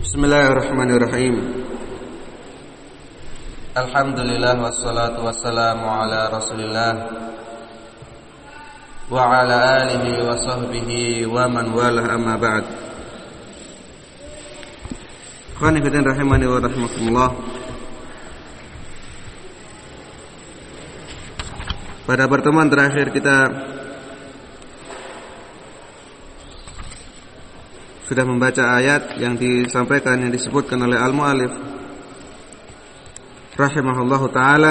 Bismillahirrahmanirrahim. Alhamdulillah wassalatu wassalamu ala Rasulillah wa ala alihi wa sahbihi wa man walah, amma ba'd. Ikhwani fillah rahimani wa rahimakumullah. Pada pertemuan terakhir kita sudah membaca ayat yang disampaikan, yang disebutkan oleh al-mu'allif rahimahullahu ta'ala,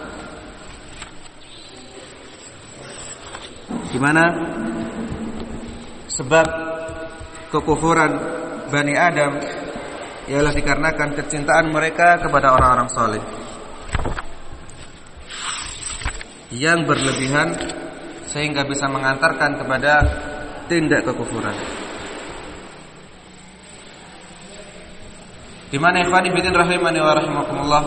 di mana sebab kekufuran Bani Adam ialah dikarenakan kecintaan mereka kepada orang-orang saleh yang berlebihan sehingga bisa mengantarkan kepada tindak kekufuran. Di mana ikhwani fillah rahimani wa rahimakumullah,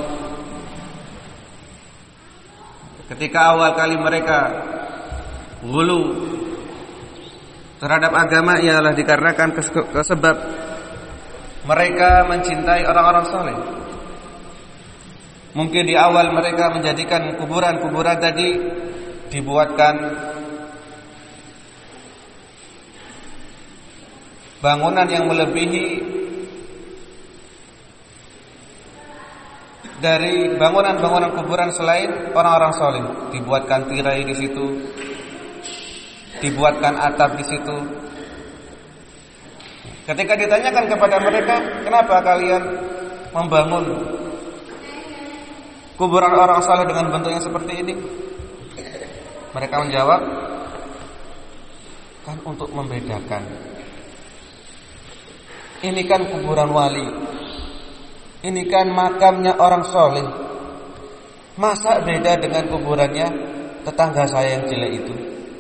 ketika awal kali mereka ghulu terhadap agama ialah dikarenakan sebab mereka mencintai orang-orang saleh. Mungkin di awal mereka menjadikan kuburan-kuburan tadi dibuatkan bangunan yang melebihi dari bangunan-bangunan kuburan selain orang-orang saleh. Dibuatkan tirai di situ, dibuatkan atap di situ. Ketika ditanyakan kepada mereka, kenapa kalian membangun kuburan orang saleh dengan bentuk yang seperti ini? Mereka menjawab, kan untuk membedakan. Ini kan kuburan wali, ini kan makamnya orang soleh. Masa beda dengan kuburannya tetangga saya yang jelek itu?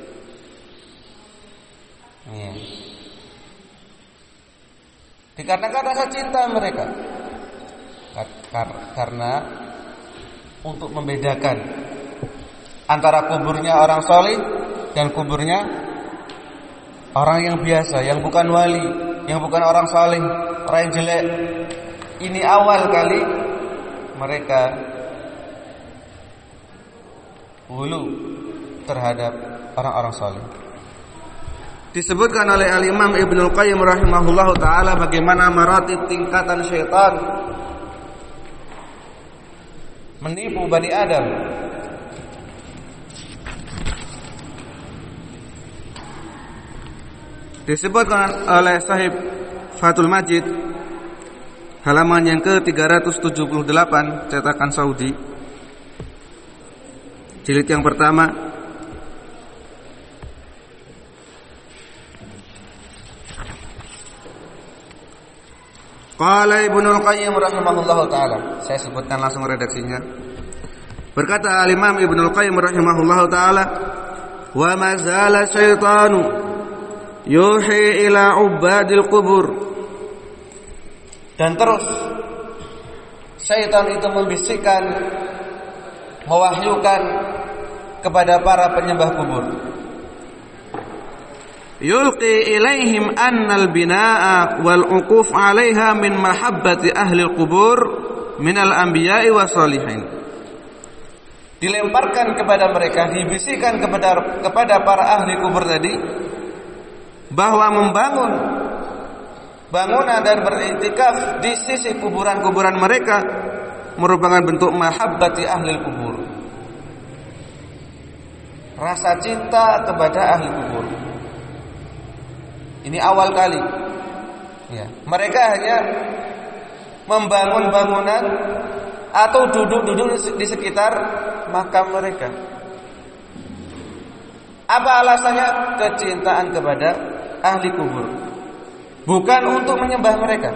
Ya. Dikarenakan rasa cinta mereka, karena untuk membedakan antara kuburnya orang soleh dan kuburnya orang yang biasa, yang bukan wali, yang bukan orang soleh, orang yang jelek. Ini awal kali mereka hulu terhadap orang-orang saleh. Disebutkan oleh al-Imam Ibnul Qayyim rahimahullahu ta'ala bagaimana maratib tingkatan syaitan menipu Bani Adam. Disebutkan oleh Sahib Fathul Majid halaman yang ke-378 cetakan Saudi, jilid yang pertama. Qala Ibnul Qayyim rahimahullahu ta'ala. Saya sebutkan langsung redaksinya. Berkata al-Imam Ibnul Qayyim rahimahullahu ta'ala, wa mazala syaitanu yuhi ila ubadil qubur. Dan terus syaitan itu membisikkan, mewahyukan kepada para penyembah kubur. Yulqi ilaihim annal binaa wal uquf 'alaiha min mahabbati ahli al-qubur minal anbiya'i was shalihin. Dilemparkan kepada mereka, dibisikkan kepada para ahli kubur tadi bahwa membangun bangunan dan beriktikaf di sisi kuburan-kuburan mereka merupakan bentuk mahabbati ahli kubur, rasa cinta kepada ahli kubur. Ini awal kali ya. Mereka hanya membangun bangunan atau duduk-duduk di sekitar makam mereka. Apa alasannya? Kecintaan kepada ahli kubur, bukan untuk menyembah mereka.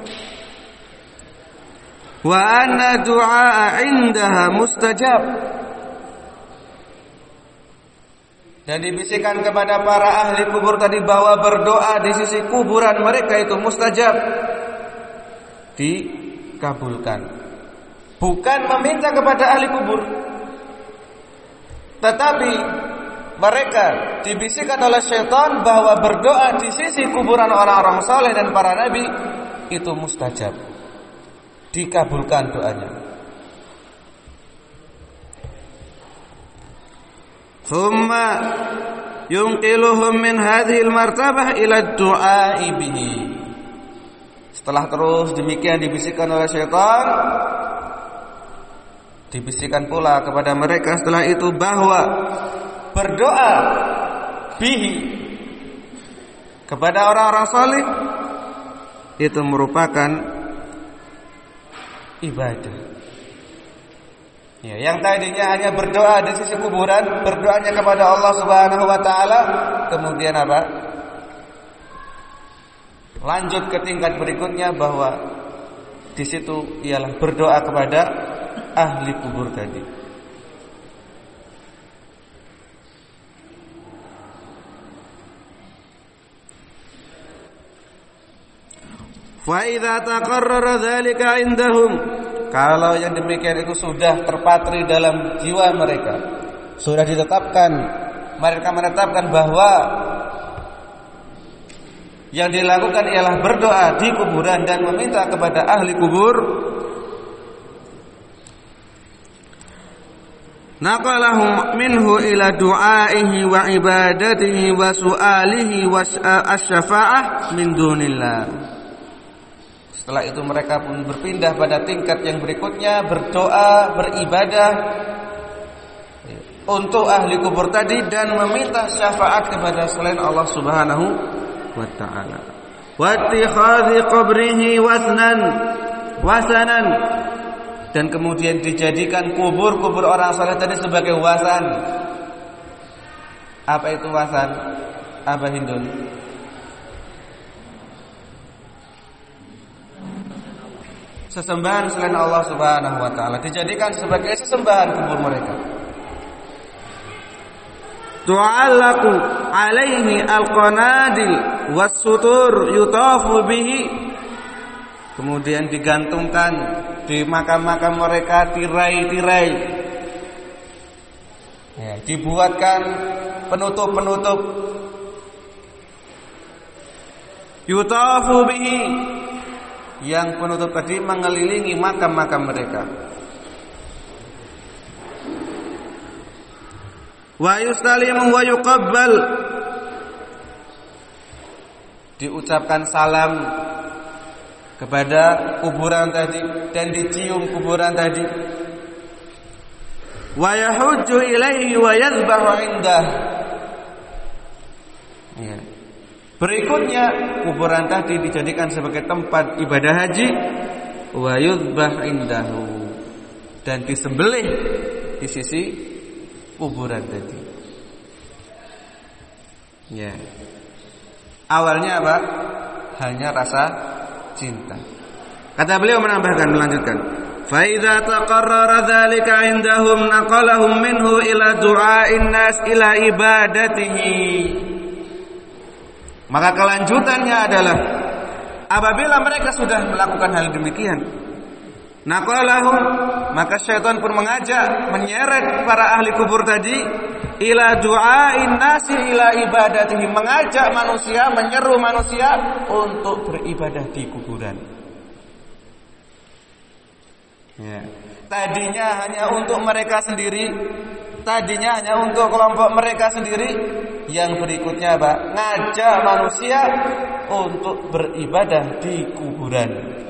Wa anna du'a 'indaha mustajab. Dan dibisikkan kepada para ahli kubur tadi bahwa berdoa di sisi kuburan mereka itu mustajab, dikabulkan. Bukan meminta kepada ahli kubur, tetapi mereka dibisikkan oleh syaitan bahwa berdoa di sisi kuburan orang-orang saleh dan para nabi itu mustajab, dikabulkan doanya. Thumma yunqiluhum min hadhil martabah ila du'a'i bihi. Setelah terus demikian dibisikkan oleh syaitan, dibisikkan pula kepada mereka setelah itu bahwa berdoa bihi kepada orang-orang saleh itu merupakan ibadah. Ya, yang tadinya hanya berdoa di sisi kuburan, berdoanya kepada Allah Subhanahu wa taala, kemudian apa? Lanjut ke tingkat berikutnya bahwa di situ ialah berdoa kepada ahli kubur tadi. Fa idza taqarrara dzalika indahum, kalau yang demikian itu sudah terpatri dalam jiwa mereka, sudah ditetapkan, mereka menetapkan bahwa yang dilakukan ialah berdoa di kuburan dan meminta kepada ahli kubur, naqalahum minhu ila du'aihi wa ibadatihi wa su'alihi wa asy-syafa'ah min dunillah. Setelah itu mereka pun berpindah pada tingkat yang berikutnya, berdoa, beribadah untuk ahli kubur tadi dan meminta syafaat kepada selain Allah Subhanahu wa taala. Wa ittikhadhi qabrihi wasanan, dan kemudian dijadikan kubur-kubur orang saleh tadi sebagai wasan. Apa itu wasan? Apa Hindun? Sesembahan selain Allah Subhanahu wa taala, dijadikan sebagai sesembahan kubur mereka. Tu'allaqu alaihi alqanadil was-sutur yutafu bihi. Kemudian digantungkan di makam-makam mereka tirai-tirai. Ya, dibuatkan penutup-penutup. Yutafu bihi, yang penutup tadi mengelilingi makam-makam mereka. Wa yustalimu wa yuqabbal, diucapkan salam kepada kuburan tadi dan dicium kuburan tadi. Wa yahujju ilaihi wa yadhbahu indah. Ya. Berikutnya kuburan tadi dijadikan sebagai tempat ibadah haji, wa yudbah indahu, dan disembelih di sisi kuburan tadi. Ya. Awalnya apa? Hanya rasa cinta. Kata beliau menambahkan, melanjutkan, fa idza taqarrara dzalika indahum naqalahum minhu ila du'a'in nas ila ibadatihi. Maka kelanjutannya adalah apabila mereka sudah melakukan hal demikian, naqalahum, maka syaitan pun mengajak, menyeret para ahli kubur tadi ila du'a'in nasi ila ibadatihi, mengajak manusia, menyeru manusia untuk beribadah di kuburan. Ya. Tadinya hanya untuk mereka sendiri, tadinya hanya untuk kelompok mereka sendiri. Yang berikutnya apa? Ngajak manusia untuk beribadah di kuburan,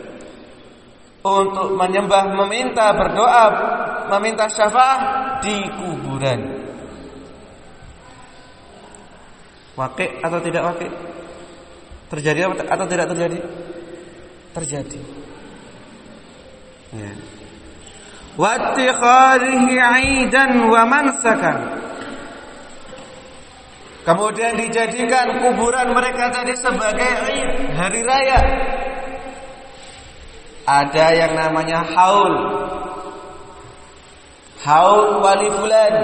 untuk menyembah, meminta, berdoa, meminta syafaat di kuburan. Wakil atau tidak wakil? Terjadi atau tidak terjadi? Terjadi. Ya. Wattikhadhihi 'aidan wa mansakan. Kemudian dijadikan kuburan mereka tadi sebagai hari raya. Ada yang namanya haul wali fulan,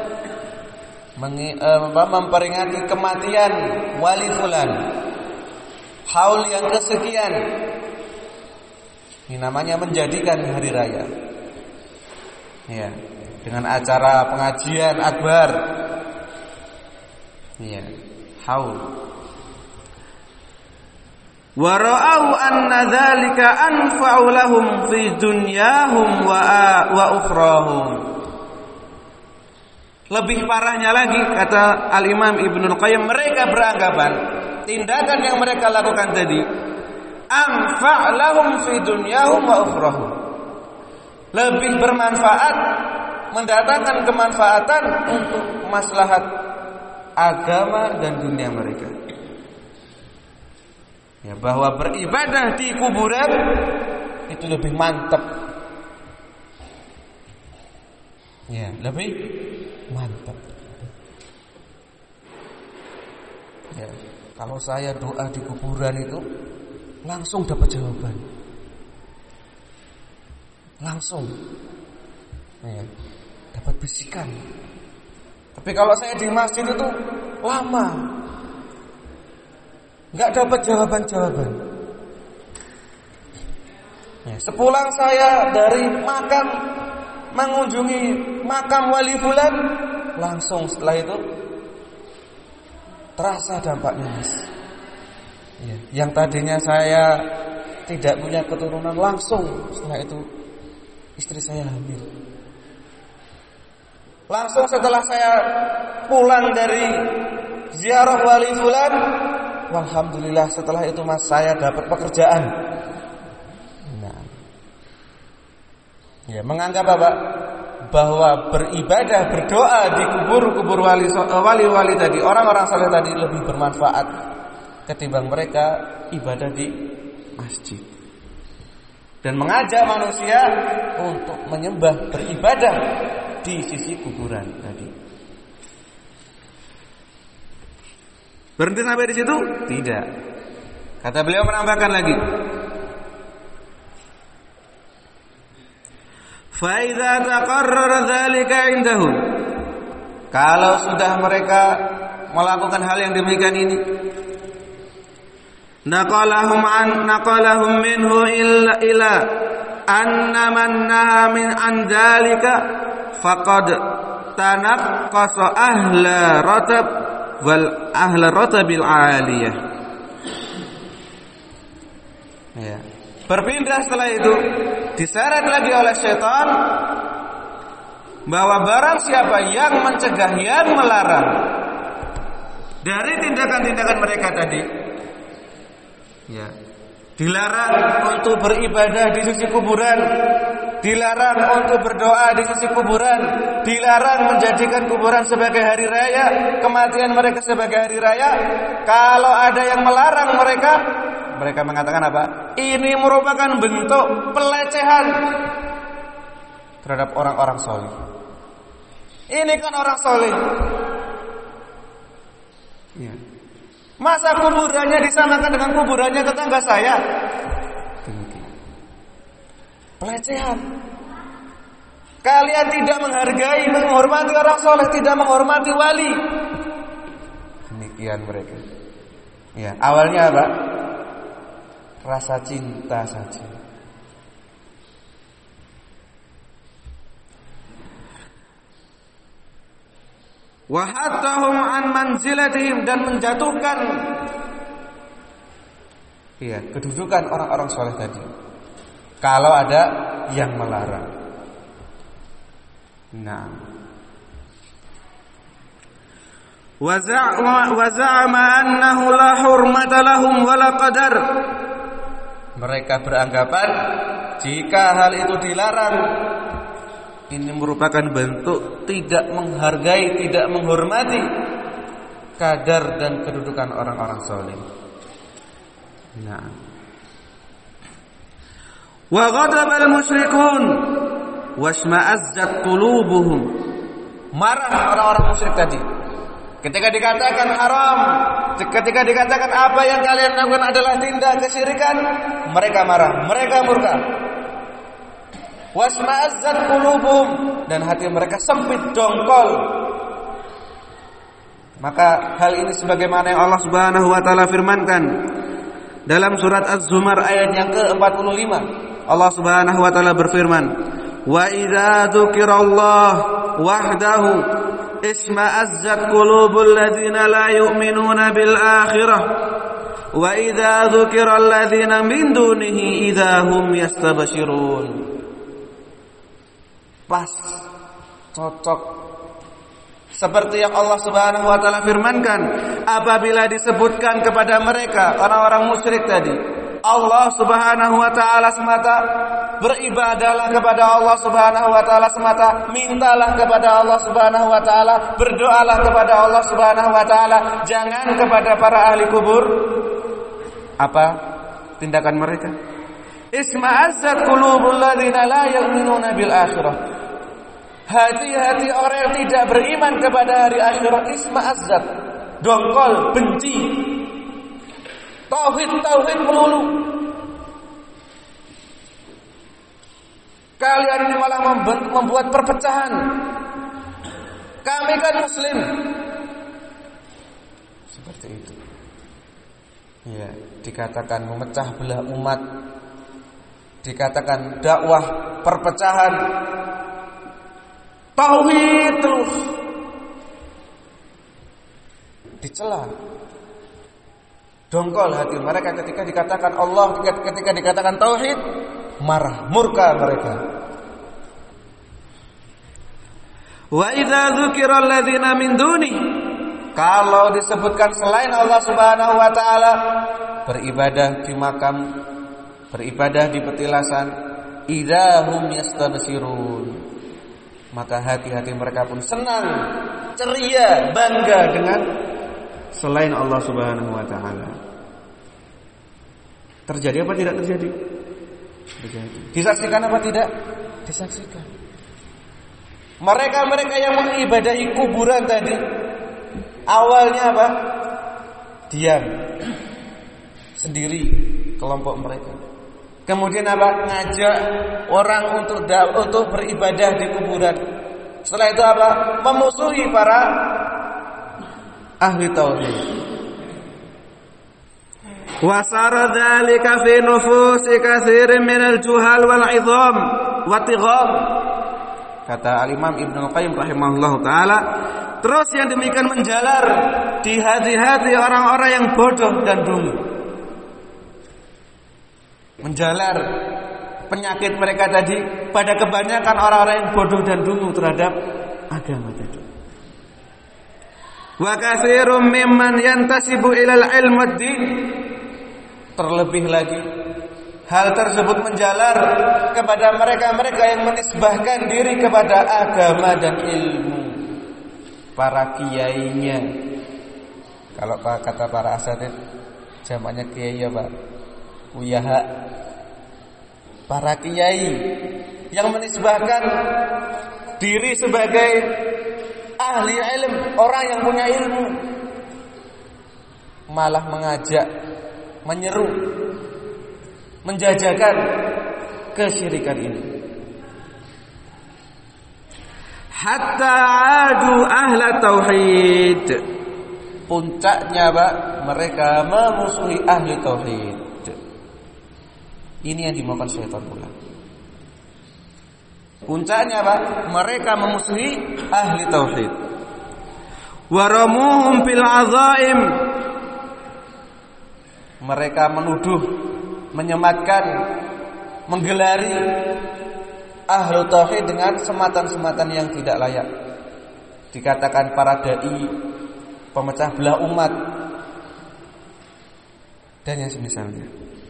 memperingati kematian wali fulan. Haul yang kesekian, ini namanya menjadikan hari raya. Ya, dengan acara pengajian akbar. Ya, haul. wa ra'au anna dzalika anfa'u lahum fi dunyahum wa ukhrahum. Lebih parahnya lagi, kata Al-Imam Ibnul Qayyim, mereka beranggapan tindakan yang mereka lakukan tadi anfa' lahum fi dunyahum wa ukhrahum, lebih bermanfaat, mendatangkan kemanfaatan untuk maslahat agama dan dunia mereka. Ya, bahwa beribadah di kuburan itu lebih mantap. Ya, lebih mantap. Ya, kalau saya doa di kuburan itu langsung dapat jawaban. Langsung. Ya, dapat bisikan. Tapi kalau saya di masjid itu lama, nggak dapat jawaban-jawaban. Ya, sepulang saya dari makam, mengunjungi makam wali fulan, langsung setelah itu terasa dampaknya, Mas. Ya, yang tadinya saya tidak punya keturunan, langsung setelah itu istri saya hamil. Langsung setelah saya pulang dari ziarah wali fulan, alhamdulillah setelah itu, Mas, saya dapat pekerjaan. Nah, ya, menganggap apa? Bahwa beribadah, berdoa di kubur wali-wali tadi, orang-orang saleh tadi lebih bermanfaat ketimbang mereka ibadah di masjid. Dan mengajak manusia untuk menyembah, beribadah di sisi kuburan tadi. Berhenti sampai di situ? Tidak. Kata beliau menambahkan lagi, fa idza taqarrara dzalika indahum, kalau sudah mereka melakukan hal yang demikian ini, naqalahum minhu ila anna man naha min an dzalika faqad tanaqqasa ahla ratab wal ahla ratabil aliyah. Ya. Berpindah setelah itu, diseret lagi oleh syaitan bahwa barang siapa yang mencegah, yang melarang dari tindakan-tindakan mereka tadi, ya, dilarang untuk beribadah di sisi kuburan, dilarang untuk berdoa di sisi kuburan, dilarang menjadikan kuburan sebagai hari raya, kematian mereka sebagai hari raya. Kalau ada yang melarang mereka mengatakan apa? Ini merupakan bentuk pelecehan terhadap orang-orang soleh. Ini kan orang soleh. Ya. Masa kuburannya disamakan dengan kuburannya tetangga saya? Pelecehan. Kalian tidak menghargai, menghormati orang soleh, tidak menghormati wali. Demikian mereka. Ya, awalnya apa? Rasa cinta saja. Wa hattahum an manzilatihim, dan menjatuhkan, ya, kedudukan orang-orang soleh tadi kalau ada yang melarang. Nah, wa za'ama annahu la hurmata lahum wa la qadar. Mereka beranggapan jika hal itu dilarang, ini merupakan bentuk tidak menghargai, tidak menghormati kadar dan kedudukan orang-orang saleh. Nah, wa ghadaba al-musyrikun wasma'azzat qulubuhum. Marah orang-orang musyrik tadi ketika dikatakan haram, ketika dikatakan apa yang kalian lakukan adalah tindak kesyirikan, mereka marah, mereka murka. Wasma'azzat qulubuhum, dan hati mereka sempit, dongkol. Maka hal ini sebagaimana yang Allah Subhanahu wa taala firmankan dalam surat Az-Zumar ayat yang ke-45. Allah Subhanahu wa taala berfirman, "Wa idza dzukirallah wahdahu isma'azzat qulubul ladzina la yu'minuna bil akhirah Wa idza dzukira alladzina min dunihi idza hum yastabshirun. Pas, cocok. Seperti yang Allah Subhanahu wa taala firmankan, apabila disebutkan kepada mereka orang-orang musyrik tadi, Allah Subhanahu wa taala semata, beribadahlah kepada Allah Subhanahu wa taala semata, mintalah kepada Allah Subhanahu wa taala, berdoalah kepada Allah Subhanahu wa taala, jangan kepada para ahli kubur. Apa tindakan mereka? Isma'azzat qulubul ladzina la yu'minuna bil akhirah. Hati-hati orang yang tidak beriman kepada hari akhirat. Isma'azzat, dongkol, benci. Tauhid melulu. Kalian ini malah membuat perpecahan. Kami kan muslim. Seperti itu. Ya, dikatakan memecah belah umat. Dikatakan dakwah perpecahan. Tauhid terus dicela. Dongkol hati mereka ketika dikatakan Allah, ketika dikatakan tauhid, marah, murka mereka. Wa idza dzukira alladzina min duni, kalau disebutkan selain Allah Subhanahu wa taala, beribadah di makam, beribadah di petilasan, idza hum yastabshirun, maka hati-hati mereka pun senang, ceria, bangga dengan selain Allah Subhanahu wa taala. Terjadi apa tidak terjadi? Terjadi. Disaksikan apa tidak? Disaksikan. Mereka yang mengibadahi kuburan tadi, awalnya apa? Diam. Sendiri kelompok mereka. Kemudian apa? Ngajak orang untuk beribadah di kuburan. Setelah itu apa? Memusuhi para ahli tauhid. Wa sara dzalika fi nufusi katsirin minal juhal wal 'idham wa tigham. Kata Al-Imam Ibnu Qayyim rahimahullahu taala, terus yang demikian menjalar di hati-hati orang-orang yang bodoh dan dungu. Menjalar penyakit mereka tadi pada kebanyakan orang-orang yang bodoh dan dungu terhadap agama tadi. Wa katsirum mimman yantasibu ilal ilm wad-din. Terlebih lagi, hal tersebut menjalar kepada mereka-mereka yang menisbahkan diri kepada agama dan ilmu, para kiainya. Kalau kata para asatid, jamaknya kiai ya Pak, uyaha. Para kiai yang menisbahkan diri sebagai ahli ilmu, orang yang punya ilmu, malah mengajak, menyeru, menjajakan kesyirikan ini. Hatta adu ahla tauhid. Puncaknya Pak, mereka memusuhi ahli tauhid. Ini yang dimaukan syaitan pula. Puncaknya Pak, mereka memusuhi ahli tauhid. Waramuhum bil azaim. Mereka menuduh, menyematkan, menggelari ahlu tauhid dengan sematan-sematan yang tidak layak. Dikatakan para dai, pemecah belah umat, dan yang semisalnya.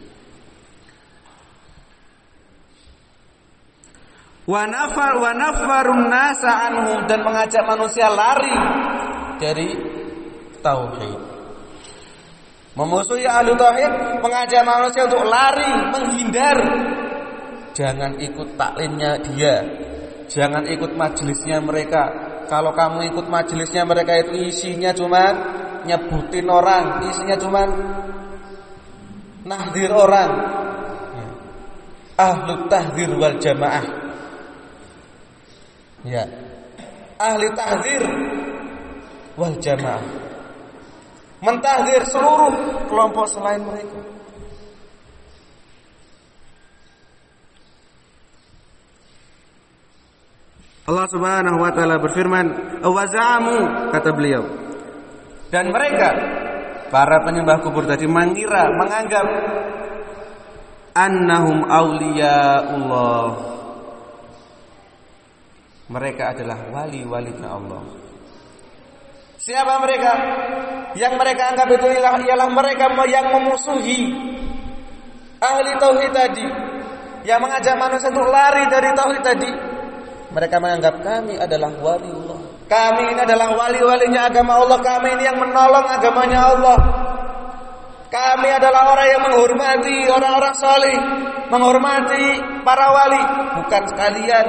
Wa nafarun nasa anhum, dan mengajak manusia lari dari tauhid. Memusuhi ahlu tauhid, mengajak manusia untuk lari, menghindar. Jangan ikut taklimnya dia, jangan ikut majelisnya mereka. Kalau kamu ikut majelisnya mereka itu isinya cuma nyebutin orang, isinya cuma nahdir orang. Ahlu tahdir wal jamaah. Ya, ahli tahdir wal jamaah, mentahdir seluruh kelompok selain mereka. Allah Subhanahu wa taala berfirman, "Wa za'amu," kata beliau, dan mereka para penyembah kubur tadi mengira, menganggap annahum auliyaullah, mereka adalah wali-walinya Allah. Siapa mereka? Yang mereka anggap itu ialah mereka yang memusuhi ahli tauhid tadi, yang mengajak manusia untuk lari dari tauhid tadi. Mereka menganggap kami adalah waliullah, kami ini adalah wali-walinya agama Allah, kami ini yang menolong agamanya Allah, kami adalah orang yang menghormati orang-orang saleh, menghormati para wali. Bukan sekalian.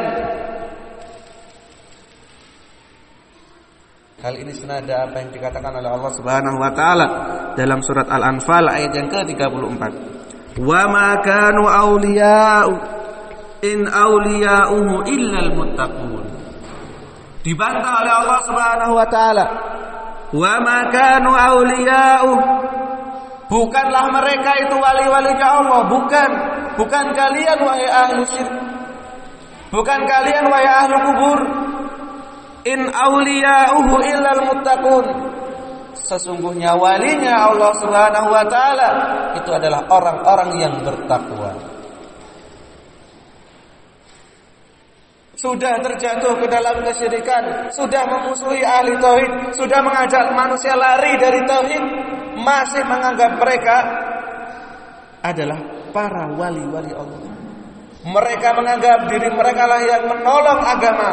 Hal ini senada apa yang dikatakan oleh Allah Subhanahu wa taala dalam surat Al-Anfal ayat yang ke-34. Wa ma kanu awliya'u in awliya'uhu illal muttaqun. Dibantah oleh Allah Subhanahu wa taala. Wa ma kanu awliya'u, bukanlah mereka itu wali-walinya Allah, bukan kalian wahai ahli syirik, bukan kalian wahai ahli kubur. In awliya'uhu illal muttaqun, sesungguhnya walinya Allah Subhanahu wa taala itu adalah orang-orang yang bertakwa. Sudah terjatuh ke dalam kesyirikan, sudah memusuhi ahli tauhid, sudah mengajak manusia lari dari tauhid, masih menganggap mereka adalah para wali-wali Allah. Mereka menganggap diri mereka lah yang menolong agama.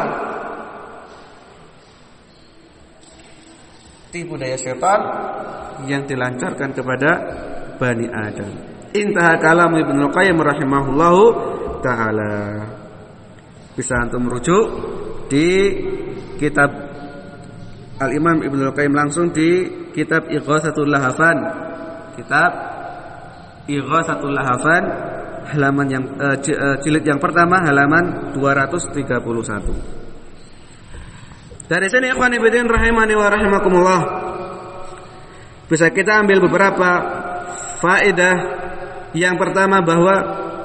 Tipu daya syaitan yang dilancarkan kepada Bani Adam. Intaha kalam Ibnu Qayyim rahimahullahu taala. Bisa antum merujuk di kitab Al-Imam Ibnu Qayyim langsung di kitab Ighatsatul Lahafan. Kitab Ighatsatul Lahafan halaman yang jilid yang pertama halaman 231. Dari sini ikhwan fillah rahimani wa rahimakumullah, bisa kita ambil beberapa faedah. Yang pertama bahwa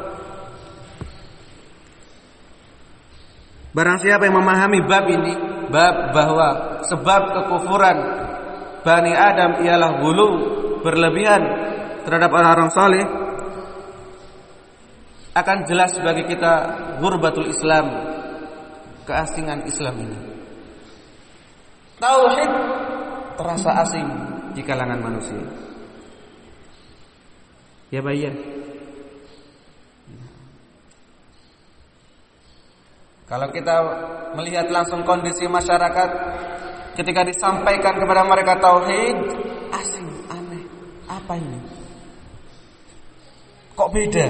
barang siapa yang memahami bab ini, bab bahwa sebab kekufuran Bani Adam ialah ghulu, berlebihan terhadap orang-orang saleh, akan jelas bagi kita ghurbatul Islam, keasingan Islam ini. Tauhid terasa asing di kalangan manusia. Ya bayan. Kalau kita melihat langsung kondisi masyarakat ketika disampaikan kepada mereka tauhid, asing, aneh. Apa ini? Kok beda?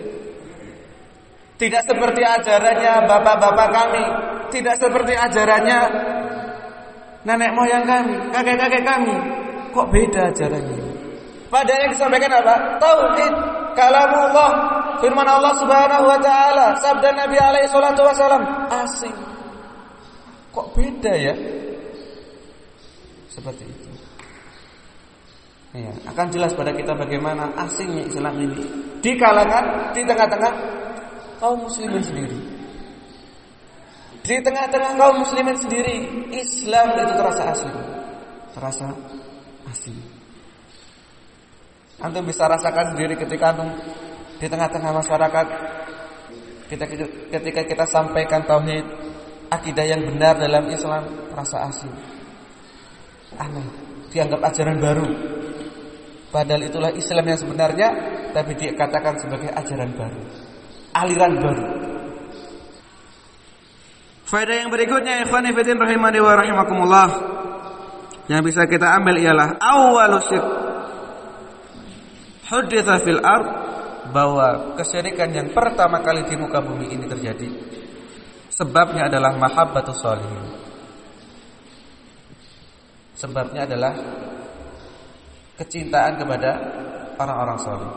Tidak seperti ajarannya bapak-bapak kami, tidak seperti ajarannya nenek moyang kami, kakek-kakek kami. Kok beda ajarannya? Padahal yang disampaikan apa? Tauhid, kalamullah, firman Allah Subhanahu wa taala, sabda Nabi alaihi salatu wasallam. Asing. Kok beda ya? Seperti itu. Ya, akan jelas pada kita bagaimana asingnya Islam ini di kalangan, di tengah-tengah kaum muslimin sendiri. Di tengah-tengah kaum muslimin sendiri, Islam itu terasa asing. Terasa asing. Antum bisa rasakan sendiri ketika antum di tengah-tengah masyarakat, ketika kita sampaikan tauhid, akidah yang benar dalam Islam, terasa asing. Aneh, dianggap ajaran baru. Padahal itulah Islam yang sebenarnya, tapi dikatakan sebagai ajaran baru, aliran baru. Faedah yang berikutnya, ikhwani fillah rahimani wa rahimakumullah, yang bisa kita ambil ialah awwalus syirk huditsa fil ard, bahwa kesyirikan yang pertama kali di muka bumi ini terjadi sebabnya adalah mahabbatus sholihin. Sebabnya adalah kecintaan kepada orang-orang saleh.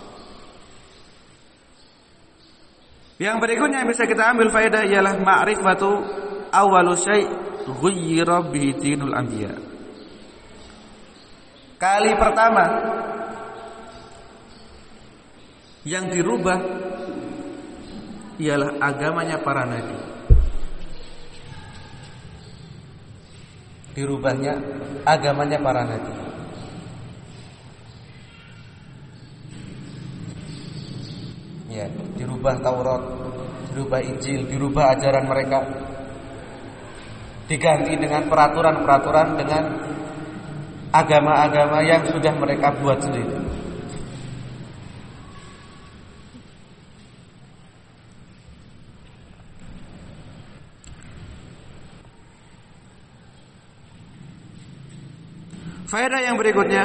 Yang berikutnya yang bisa kita ambil faedah ialah ma'rifatu awwalu syai' ghayyira bihi dinul anbiya. Kali pertama yang dirubah ialah agamanya para nabi. Dirubahnya agamanya para nabi. Ya, dirubah Taurat, dirubah Injil, dirubah ajaran mereka, diganti dengan peraturan-peraturan, dengan agama-agama yang sudah mereka buat sendiri. Faedah yang berikutnya,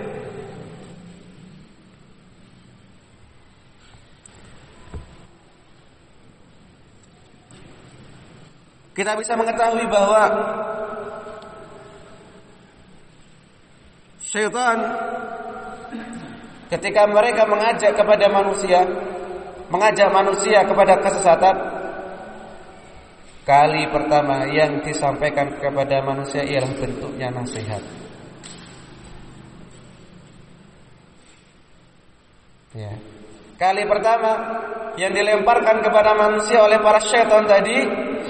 kita bisa mengetahui bahwa syaitan ketika mereka mengajak kepada manusia, mengajak manusia kepada kesesatan, kali pertama yang disampaikan kepada manusia ialah bentuknya nasihat. Ya. Kali pertama yang dilemparkan kepada manusia oleh para syaitan tadi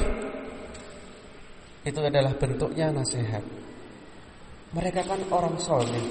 itu adalah bentuknya nasihat. Mereka kan orang soleh.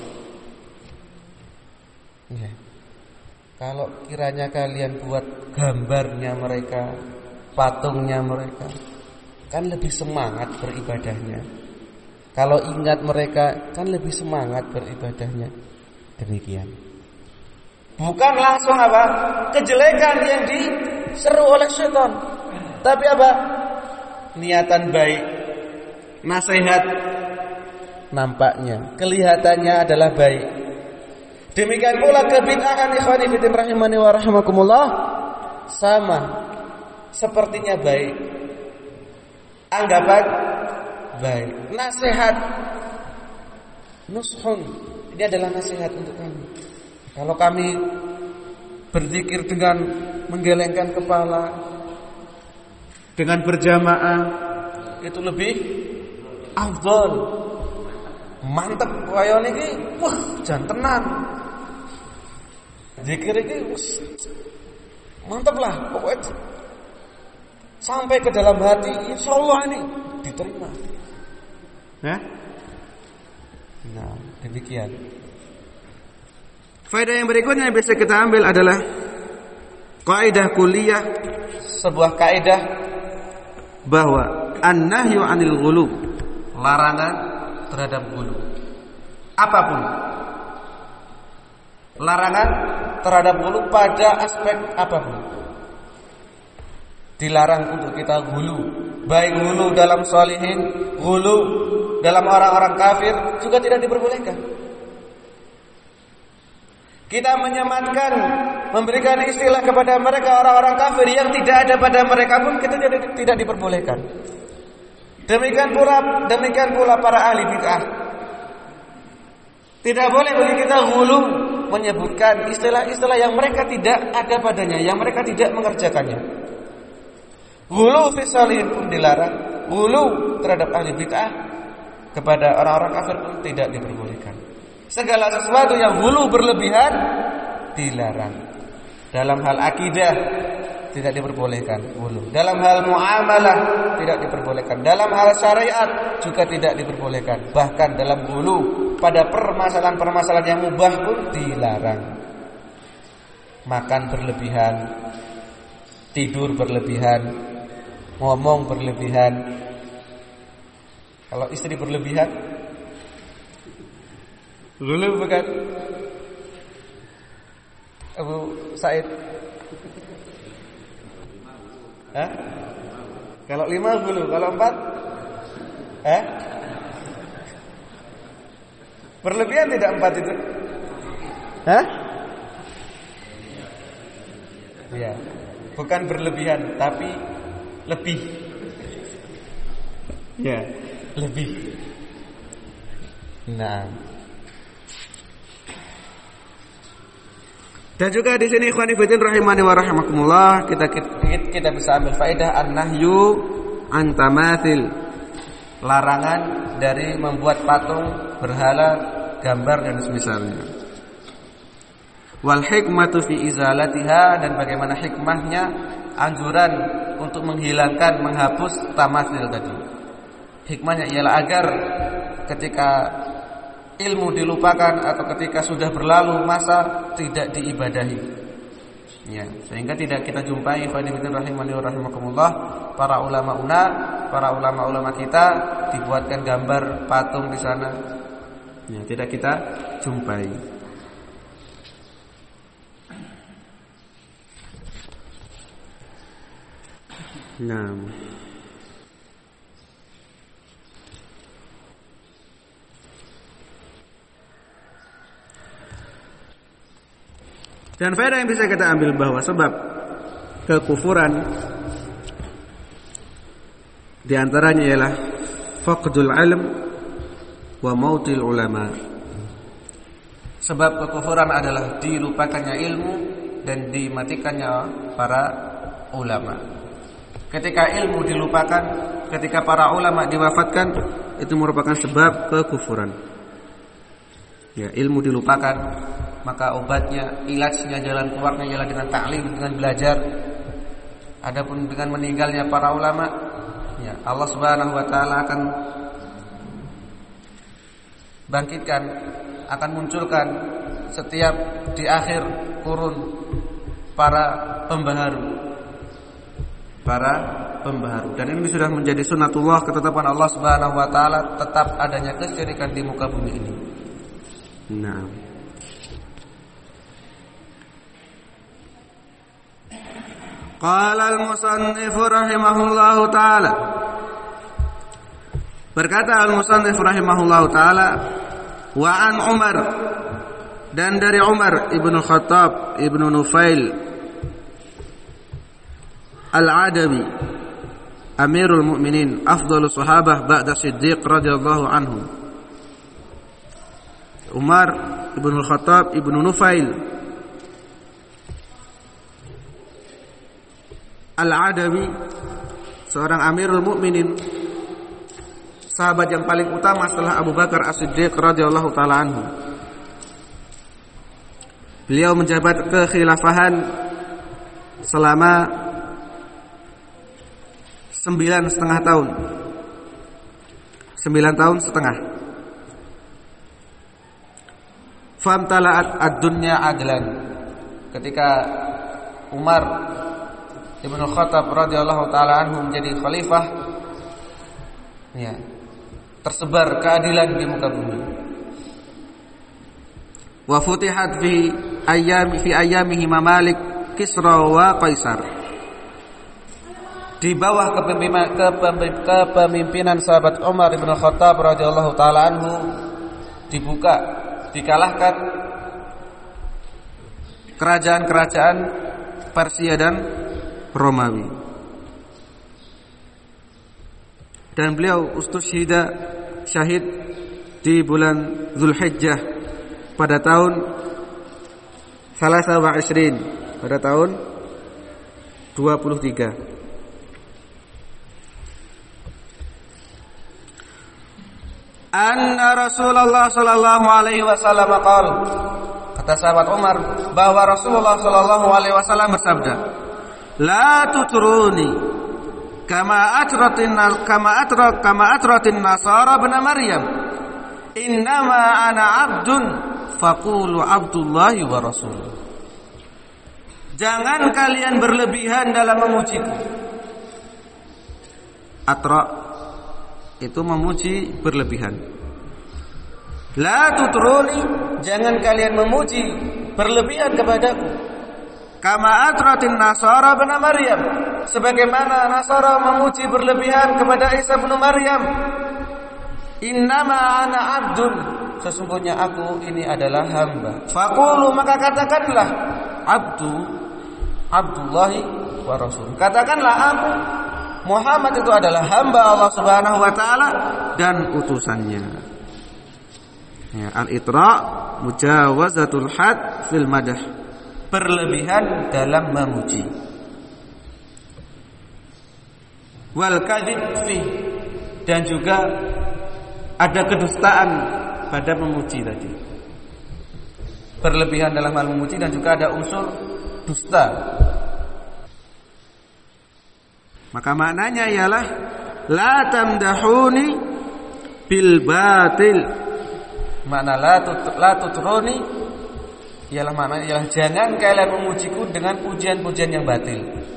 Ya. Kalau kiranya kalian buat gambarnya mereka, patungnya mereka, kan lebih semangat beribadahnya. Kalau ingat mereka, kan lebih semangat beribadahnya. Demikian. Bukan langsung apa? Kejelekan yang diseru oleh syaitan. Tapi apa? Niatan baik, nasihat nampaknya, kelihatannya adalah baik. Demikian pula kebid'ahan ikhwani fillah rahimani wa rahimakumullah, sama sepertinya baik. Anggapan baik. Nasihat, nushun, ini adalah nasihat untuk kami. Kalau kami berzikir dengan menggelengkan kepala, dengan berjamaah, itu lebih afdal. Mantep wayo niki, wah jan tenan. Zikir iki mantep lah, pokoknya sampai ke dalam hati, insyaallah ini diterima. Ya? Nah, demikian. Faedah yang berikutnya yang bisa kita ambil adalah kaidah kuliah, sebuah kaidah bahwa an-nahyu 'anil ghulu, larangan terhadap ghulu. Apapun. Larangan terhadap ghulu pada aspek apapun. Dilarang untuk kita ghulu, baik ghulu dalam sholihin, ghulu dalam orang-orang kafir juga tidak diperbolehkan. Kita menyematkan, memberikan istilah kepada mereka orang-orang kafir yang tidak ada pada mereka pun kita tidak diperbolehkan. Demikian pula para ahli bid'ah. Tidak boleh bagi kita ghulu menyebutkan istilah-istilah yang mereka tidak ada padanya, yang mereka tidak mengerjakannya. Ghulu fi sholihin pun dilarang, ghulu terhadap ahli bid'ah kepada orang-orang kafir pun tidak diperbolehkan. Segala sesuatu yang ghulu berlebihan dilarang. Dalam hal akidah tidak diperbolehkan ghulu. Dalam hal muamalah tidak diperbolehkan. Dalam hal syariat juga tidak diperbolehkan. Bahkan dalam ghulu pada permasalahan-permasalahan yang mubah pun dilarang. Makan berlebihan, tidur berlebihan, ngomong berlebihan. Kalau istri berlebihan, ghulu bukan? Abu Said. Hah? Kalau 5 ghulu, kalau 4? Berlebihan tidak 4 itu? Hah? Ya, bukan berlebihan tapi lebih. Ya, lebih. Nah. Dan juga di sini ikhwani fillah rahimani wa rahimakumullah, kita bisa ambil faedah an-nahyu an tamathil, larangan dari membuat patung, berhala, gambar dan semisalnya. Wal hikmatu fi izalatiha, dan bagaimana hikmahnya, anjuran untuk menghilangkan, menghapus tamathil tadi. Hikmahnya ialah agar ketika ilmu dilupakan atau ketika sudah berlalu masa tidak diibadahi. Ya, sehingga tidak kita jumpai rahimani wa rahimakumullah para ulama kita dibuatkan gambar patung di sana. Ya, tidak kita jumpai. Nah, dan faedah yang bisa kita ambil bahwa sebab kekufuran di antaranya ialah faqdul ilm wa mautil ulama. Sebab kekufuran adalah dilupakannya ilmu dan dimatikannya para ulama. Ketika ilmu dilupakan, ketika para ulama diwafatkan, itu merupakan sebab kekufuran. Ya, ilmu dilupakan, maka obatnya, ilajnya, jalan keluarnya ialah dengan ta'lim, dengan belajar. Adapun dengan meninggalnya para ulama, ya, Allah Subhanahu wa taala akan bangkitkan, akan munculkan setiap di akhir kurun para pembaharu. Dan ini sudah menjadi sunnatullah, ketetapan Allah Subhanahu wa taala, tetap adanya kesyirikan di muka bumi ini. Nah, qala al-musannif rahimahullahu taala, berkata al-musannif rahimahullahu taala, wa an Umar, dan dari Umar ibnu Khattab ibnu Nufail Al-Adawi, Amirul Mukminin, afdhalus sahabah ba'da Siddiq radhiyallahu anhu. Umar ibnu Khattab ibnu Nufail Al-Adawi, seorang Amirul Mukminin, sahabat yang paling utama setelah Abu Bakar As-Siddiq radhiyallahu taala anhu. Beliau menjabat kekhilafahan selama 9,5 tahun. 9 tahun setengah. Famtala'at ad-dunya adlan. Ketika Umar Ibnu Khattab radhiyallahu taala anhu menjadi khalifah, ya, tersebar keadilan di muka bumi. Wa futihat fi ayyamihi mamalik Kisra wa Qaisar. Di bawah kepemimpinan sahabat Umar bin Khattab radhiyallahu taala anhu dikalahkan kerajaan-kerajaan Persia dan Romawi. Dan beliau ustusyhida, syahid di bulan Zulhijjah pada tahun 23, pada tahun 23. Anna Rasulullah sallallahu alaihi wasallam qala, kata sahabat Umar bahwa Rasulullah sallallahu alaihi wasallam bersabda, la tutruni kama atratin nasara ibn Maryam, innama ana abdun faqulu abdullahi wa rasuluh. Jangan kalian berlebihan dalam memujiku. Atra itu memuji berlebihan. La tutruni, jangan kalian memuji berlebihan kepadaku. Kama atratin nasara bin Maryam, sebagaimana Nasara memuji berlebihan kepada Isa bin Maryam. Innama ana abdun, sesungguhnya aku ini adalah hamba. Faqulu, maka katakanlah, Abdullahi wa rasul. Katakanlah aku Muhammad itu adalah hamba Allah Subhanahu wa taala dan utusannya. Ya, al-itra mujawazatul had fil madah, berlebihan dalam memuji. Wal kadzib fi, dan juga ada kedustaan pada memuji tadi. Berlebihan dalam hal memuji dan juga ada unsur dusta. Maka maknanya ialah la tamdahuni bil batil. Makna la tutruni Ialah maknanya ialah jangan kalian memujiku dengan pujian-pujian yang batil.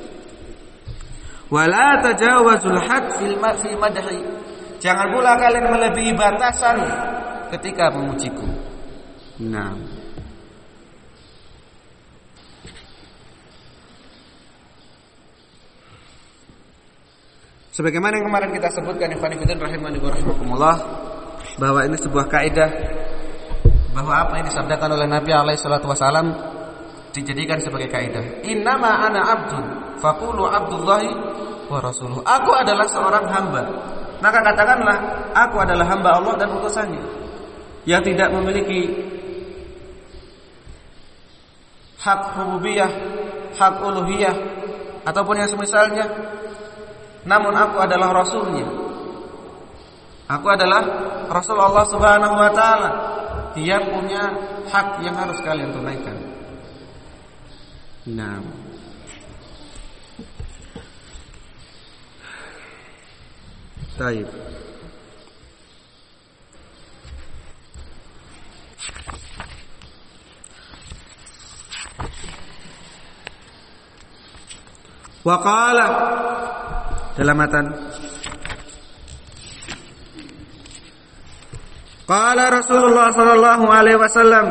Wala tajawazul had fi madhi. Jangan pula kalian melebihi batasan ketika memujiku. Nah. Sebagaimana yang kemarin kita sebutkan ikhwan fillah rahimani wa rahimakumullah, bahwa ini sebuah kaidah bahwa apa yang disabdakan oleh Nabi alaihi salatu wasallam dijadikan sebagai kaidah. Innama ana abdun faqulu abdullahi wa rasuluhu. Aku adalah seorang hamba. Maka katakanlah aku adalah hamba Allah dan utusannya. Yang tidak memiliki hak rububiyah, hak uluhiyah ataupun yang semisalnya. Namun aku adalah rasulnya. Aku adalah Rasul Allah Subhanahu wa taala. Dia punya hak yang harus kalian tunaikan. Nah. Baik. Wa qala dalam matan qala Rasulullah sallallahu alaihi wasallam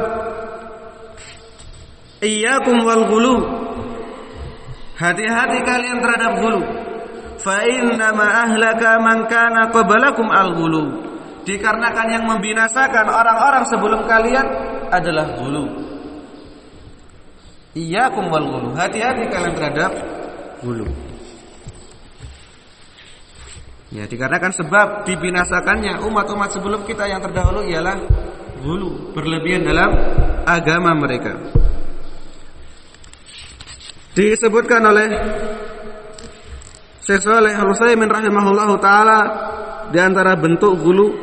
iyyakum wal ghulu, hati-hati kalian terhadap ghulu, fa inna ma ahlaka man kana qablakum al ghulu, dikarenakan yang membinasakan orang-orang sebelum kalian adalah ghulu. Iyyakum wal ghulu, hati-hati kalian terhadap ghulu. Ya, dikarenakan sebab dibinasakannya umat-umat sebelum kita yang terdahulu ialah ghulu, berlebihan dalam agama mereka. Disebutkan oleh Syekh Shalih Al-Utsaimin rahimahullahu taala di antara bentuk ghulu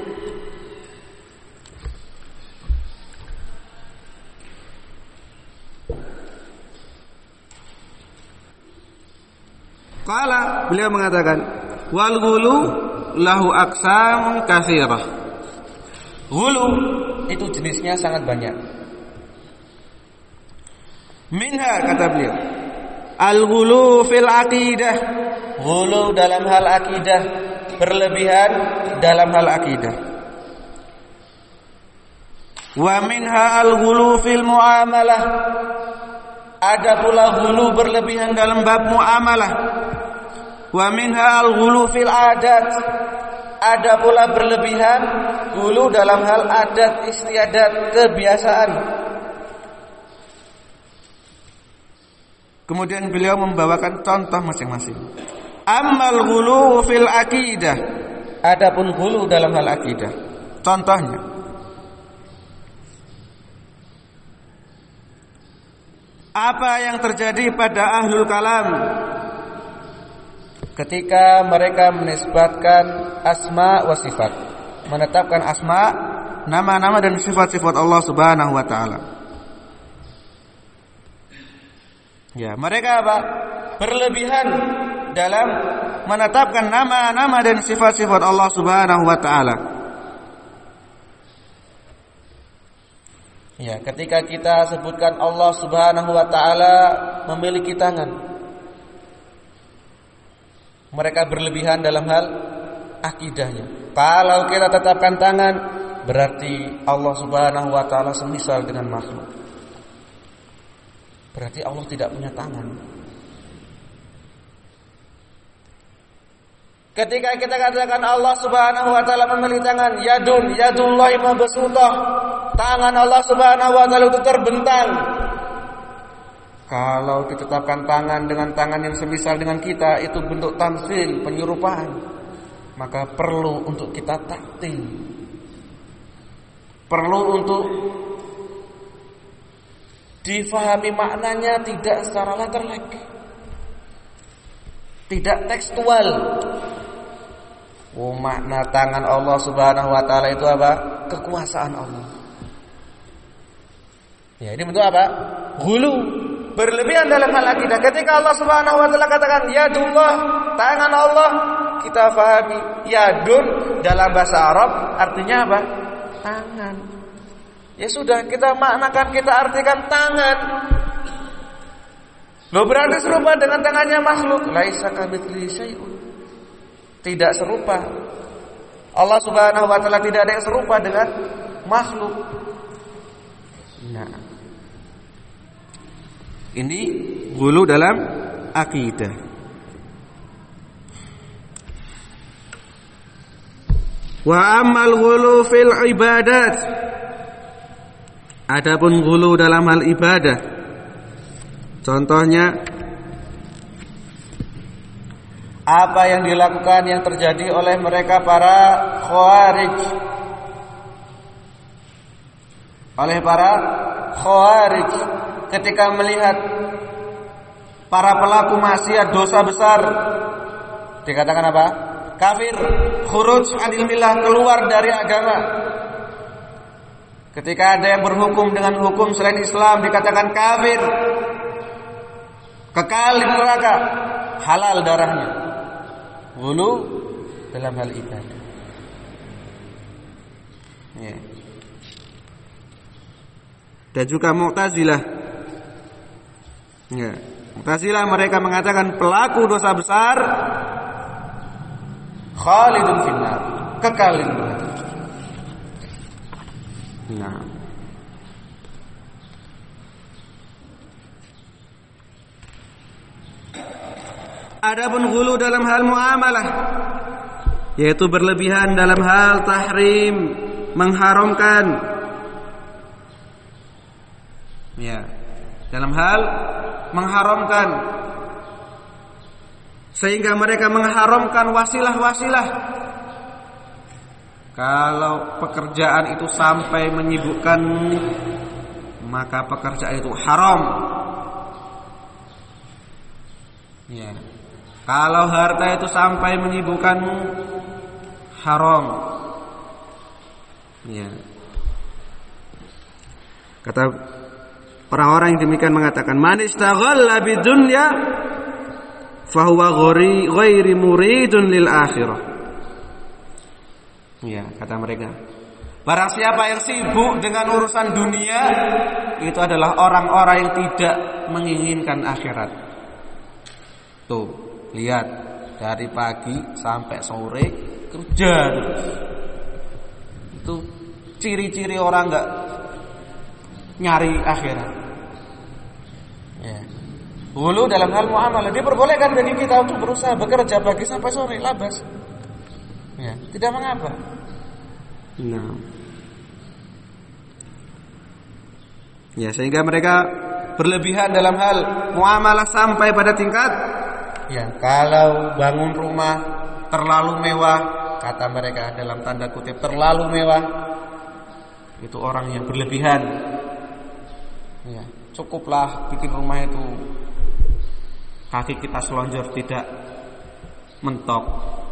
qala, beliau mengatakan wal ghulu lahu aqsamun katsirah. Ghulu itu jenisnya sangat banyak. Minha, kata beliau, al ghulu fil aqidah, ghulu dalam hal akidah, berlebihan dalam hal akidah. Wa minha al ghulu fil muamalah, ada pula ghulu berlebihan dalam bab muamalah. Wa minha al-ghulu fil adat, ada pula berlebihan ghulu dalam hal adat istiadat, kebiasaan. Kemudian beliau membawakan contoh masing-masing. Ammal ghulu fil aqidah, adapun ghulu dalam hal akidah, contohnya apa yang terjadi pada ahlul kalam ketika mereka menisbatkan asma wa sifat, menetapkan asma, nama-nama dan sifat-sifat Allah Subhanahu wa taala. Ya, mereka apa? Berlebihan dalam menetapkan nama-nama dan sifat-sifat Allah Subhanahu wa taala. Ya, ketika kita sebutkan Allah Subhanahu wa taala memiliki tangan, mereka berlebihan dalam hal akidahnya. Kalau kita tetapkan tangan, berarti Allah Subhanahu wa taala semisal dengan makhluk. Berarti Allah tidak punya tangan. Ketika kita katakan Allah Subhanahu wa taala memiliki tangan, yadullahi mabsutah, tangan Allah Subhanahu wa taala itu terbentang. Kalau ditetapkan tangan dengan tangan yang semisal dengan kita, itu bentuk tamsil, penyerupaan. Maka perlu untuk kita taktil, perlu untuk difahami maknanya tidak secara letterlek, tidak tekstual. Makna tangan Allah Subhanahu wa taala itu apa? Kekuasaan Allah. Ya, ini bentuk apa? Ghulu, berlebihan dalam hal akidah. Ketika Allah Subhanahu wa taala katakan yadullah, tangan Allah, kita fahami yadun dalam bahasa Arab artinya apa? Tangan. Ya sudah, kita maknakan, kita artikan tangan. Loh, berarti serupa dengan tangannya makhluk. Laisa kamitslihi syai'un. Tidak serupa. Allah Subhanahu wa taala tidak ada yang serupa dengan makhluk. Nah, ini ghulu dalam akidah. Wa ammal ghulu fil ibadat. Adapun ghulu dalam hal ibadah, contohnya apa yang dilakukan, yang terjadi oleh mereka para khawarij. Oleh para khawarij ketika melihat para pelaku maksiat dosa besar, dikatakan apa? Kafir, khuruj anil millah, keluar dari agama. Ketika ada yang berhukum dengan hukum selain Islam dikatakan kafir, kekal di neraka, halal darahnya. Ghulu dalam hal ibadah. Ya. Dan juga Mu'tazilah. Ya. Mu'tazilah mereka mengatakan pelaku dosa besar khalidun finnar, kekal di neraka. Nah. Adapun ghulu dalam hal muamalah, yaitu berlebihan dalam hal tahrim, mengharamkan. Ya, dalam hal mengharamkan, sehingga mereka mengharamkan wasilah-wasilah. Kalau pekerjaan itu sampai menyibukkanmu, maka pekerjaan itu haram. Ya. Kalau harta itu sampai menyibukkanmu, haram. Ya. Kata orang-orang yang demikian mengatakan, man istaghalla bidunya fahuwa ghairi muridun lil akhirah. Ya, kata mereka, barang siapa yang sibuk dengan urusan dunia, itu adalah orang-orang yang tidak menginginkan akhirat. Tuh, lihat, dari pagi sampai sore kerja. Itu ciri-ciri orang enggak nyari akhirat. Ya. Dulu dalam hal muamalah diperbolehkan bagi kita untuk berusaha bekerja pagi sampai sore, labas. Ya, tidak mengapa. Nah. Ya, sehingga mereka berlebihan dalam hal muamalah sampai pada tingkat, ya, kalau bangun rumah terlalu mewah, kata mereka dalam tanda kutip terlalu mewah, itu orang yang berlebihan. Ya, cukuplah bikin rumah itu kaki kita selonjor tidak mentok.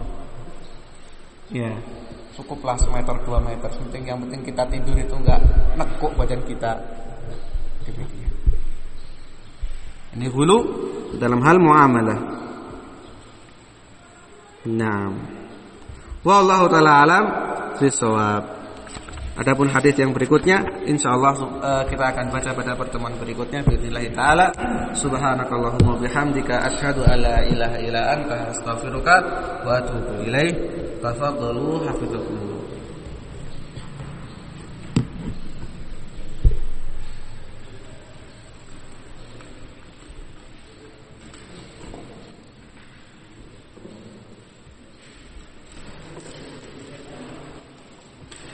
Ya, cukuplah semeter 2 meter. Yang penting kita tidur itu enggak nekuk badan kita. Ini ghulu dalam hal muamalah. Naam. Wallahu taala alam bisawab. Adapun hadis yang berikutnya insyaallah kita akan baca pada pertemuan berikutnya biidznillah taala. Subhanakallahumma bihamdika asyhadu an la ilaha illa anta astaghfiruka wa atubu ilaik. Tafadhalu hafizakumullah.